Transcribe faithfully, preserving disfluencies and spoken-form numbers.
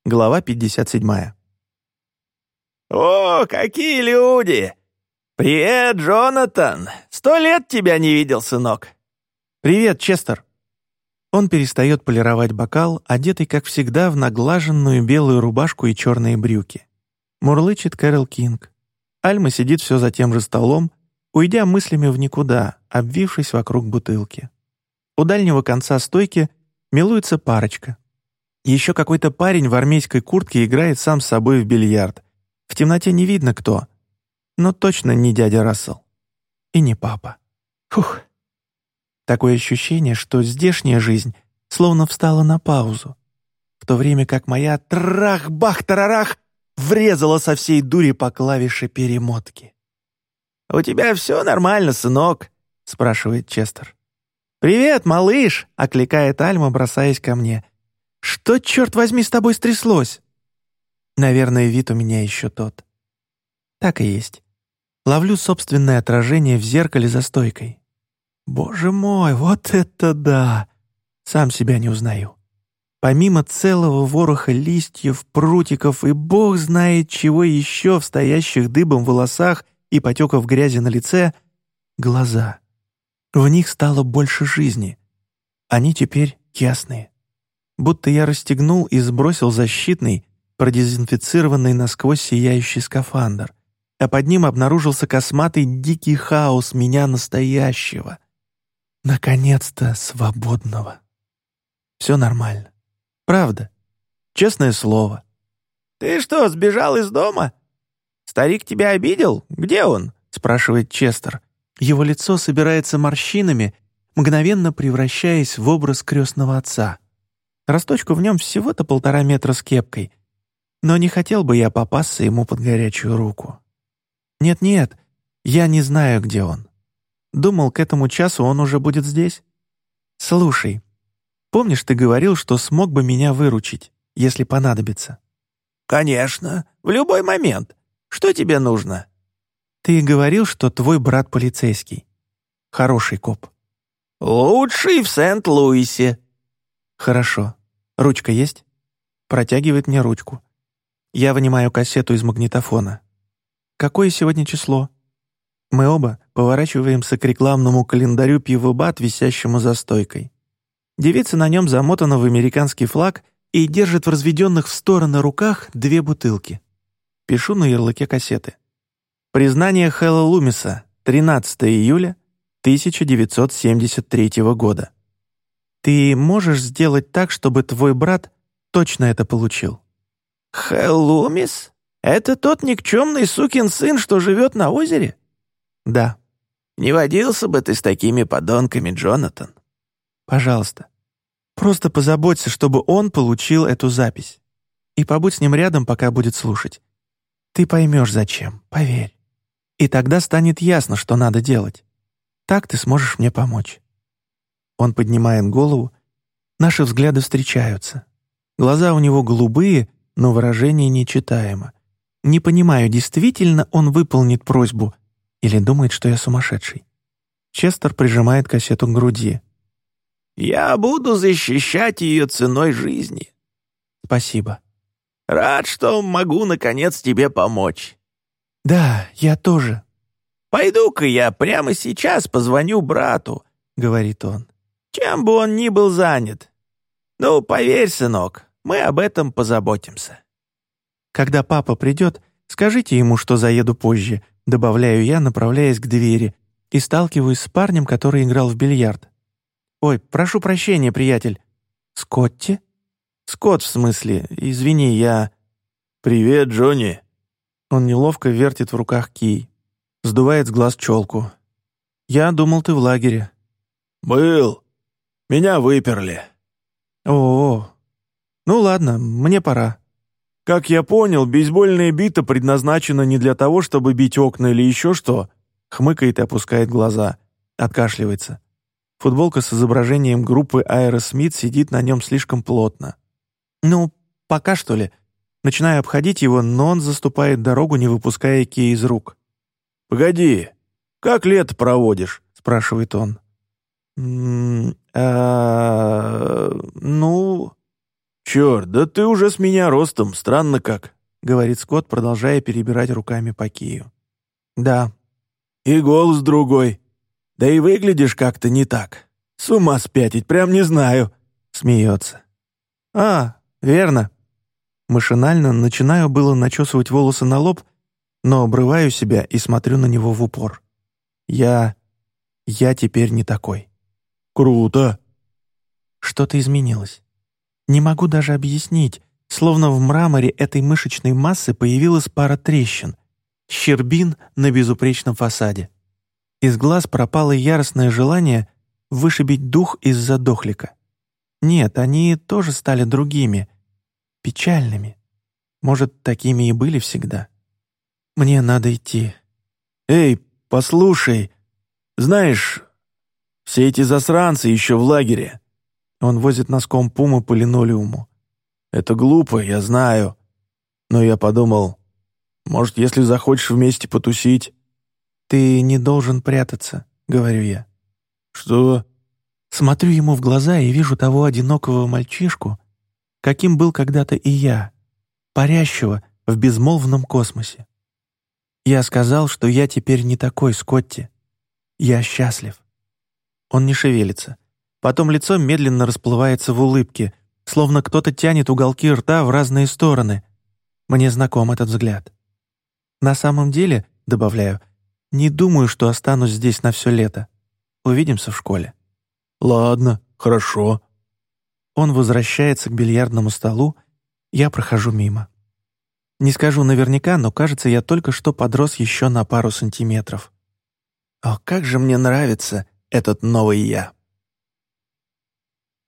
Глава пятьдесят семь. «О, какие люди! Привет, Джонатан! Сто лет тебя не видел, сынок!» «Привет, Честер!» Он перестает полировать бокал, одетый, как всегда, в наглаженную белую рубашку и черные брюки. Мурлычет Кэрол Кинг. Альма сидит все за тем же столом, уйдя мыслями в никуда, обвившись вокруг бутылки. У дальнего конца стойки милуется парочка. Еще какой-то парень в армейской куртке играет сам с собой в бильярд. В темноте не видно кто, но точно не дядя Рассел. И не папа. Фух. Такое ощущение, что здешняя жизнь словно встала на паузу, в то время как моя трах-бах-тарарах врезала со всей дури по клавише перемотки. «У тебя все нормально, сынок?» — спрашивает Честер. «Привет, малыш!» — окликает Альма, бросаясь ко мне. «Что, черт возьми, с тобой стряслось?» Наверное, вид у меня еще тот. Так и есть. Ловлю собственное отражение в зеркале за стойкой. Боже мой, вот это да! Сам себя не узнаю. Помимо целого вороха листьев, прутиков и бог знает чего еще в стоящих дыбом волосах и потеков грязи на лице, глаза. В них стало больше жизни. Они теперь ясные. Будто я расстегнул и сбросил защитный, продезинфицированный насквозь сияющий скафандр, а под ним обнаружился косматый дикий хаос меня настоящего. Наконец-то свободного. Все нормально. Правда. Честное слово. «Ты что, сбежал из дома? Старик тебя обидел? Где он?» — спрашивает Честер. Его лицо собирается морщинами, мгновенно превращаясь в образ крестного отца. Росточку в нем всего-то полтора метра с кепкой, но не хотел бы я попасться ему под горячую руку. Нет-нет, я не знаю, где он. Думал, к этому часу он уже будет здесь. Слушай, помнишь, ты говорил, что смог бы меня выручить, если понадобится? «Конечно, в любой момент. Что тебе нужно?» Ты говорил, что твой брат полицейский. Хороший коп. «Лучший в Сент-Луисе». Хорошо. Ручка есть? Протягивает мне ручку. Я вынимаю кассету из магнитофона. Какое сегодня число? Мы оба поворачиваемся к рекламному календарю пивобат, висящему за стойкой. Девица на нем замотана в американский флаг и держит в разведенных в стороны руках две бутылки. Пишу на ярлыке кассеты. Признание Хэлла Лумиса, тринадцатого июля тысяча девятьсот семьдесят третьего года. Ты можешь сделать так, чтобы твой брат точно это получил? «Хэл Лумис? Это тот никчемный сукин сын, что живет на озере?» Да. «Не водился бы ты с такими подонками, Джонатан». Пожалуйста. Просто позаботься, чтобы он получил эту запись. И побудь с ним рядом, пока будет слушать. Ты поймешь, зачем, поверь. И тогда станет ясно, что надо делать. Так ты сможешь мне помочь». Он поднимает голову. Наши взгляды встречаются. Глаза у него голубые, но выражение нечитаемо. Не понимаю, действительно он выполнит просьбу или думает, что я сумасшедший. Честер прижимает кассету к груди. «Я буду защищать ее ценой жизни». «Спасибо». «Рад, что могу, наконец, тебе помочь». «Да, я тоже». «Пойду-ка я прямо сейчас позвоню брату», — говорит он. «Чем бы он ни был занят. Ну, поверь, сынок, мы об этом позаботимся». «Когда папа придет, скажите ему, что заеду позже», — добавляю я, направляясь к двери, и сталкиваюсь с парнем, который играл в бильярд. «Ой, прошу прощения, приятель». «Скотти?» «Скотт, в смысле. Извини, я...» «Привет, Джонни». Он неловко вертит в руках кий. Сдувает с глаз челку. «Я думал, ты в лагере». «Был. Меня выперли». «О-о-о. Ну ладно, мне пора». «Как я понял, бейсбольная бита предназначена не для того, чтобы бить окна или еще что», хмыкает и опускает глаза. Откашливается. Футболка с изображением группы Аэросмит сидит на нем слишком плотно. «Ну, пока что ли?» Начинаю обходить его, но он заступает дорогу, не выпуская кей из рук. «Погоди, как лето проводишь?» — спрашивает он. «М-м, а, ну...» «Черт, да ты уже с меня ростом, странно как», — говорит Скотт, продолжая перебирать руками по кию. «Да». «И голос другой. Да и выглядишь как-то не так. С ума спятить, прям не знаю», — смеется. «А, верно». Машинально начинаю было начесывать волосы на лоб, но обрываю себя и смотрю на него в упор. Я... я теперь не такой. «Круто!» Что-то изменилось. Не могу даже объяснить, словно в мраморе этой мышечной массы появилась пара трещин, щербин на безупречном фасаде. Из глаз пропало яростное желание вышибить дух из-за дохлика. Нет, они тоже стали другими, печальными. Может, такими и были всегда. Мне надо идти. «Эй, послушай, знаешь, все эти засранцы еще в лагере». Он возит носком пумы по линолеуму. «Это глупо, я знаю. Но я подумал, может, если захочешь вместе потусить...» «Ты не должен прятаться», — говорю я. «Что?» Смотрю ему в глаза и вижу того одинокого мальчишку, каким был когда-то и я, парящего в безмолвном космосе. Я сказал, что я теперь не такой, Скотти. Я счастлив. Он не шевелится. Потом лицо медленно расплывается в улыбке, словно кто-то тянет уголки рта в разные стороны. Мне знаком этот взгляд. На самом деле, добавляю, не думаю, что останусь здесь на все лето. Увидимся в школе. «Ладно, хорошо». Он возвращается к бильярдному столу, я прохожу мимо. Не скажу наверняка, но кажется, я только что подрос еще на пару сантиметров. О, как же мне нравится этот новый я.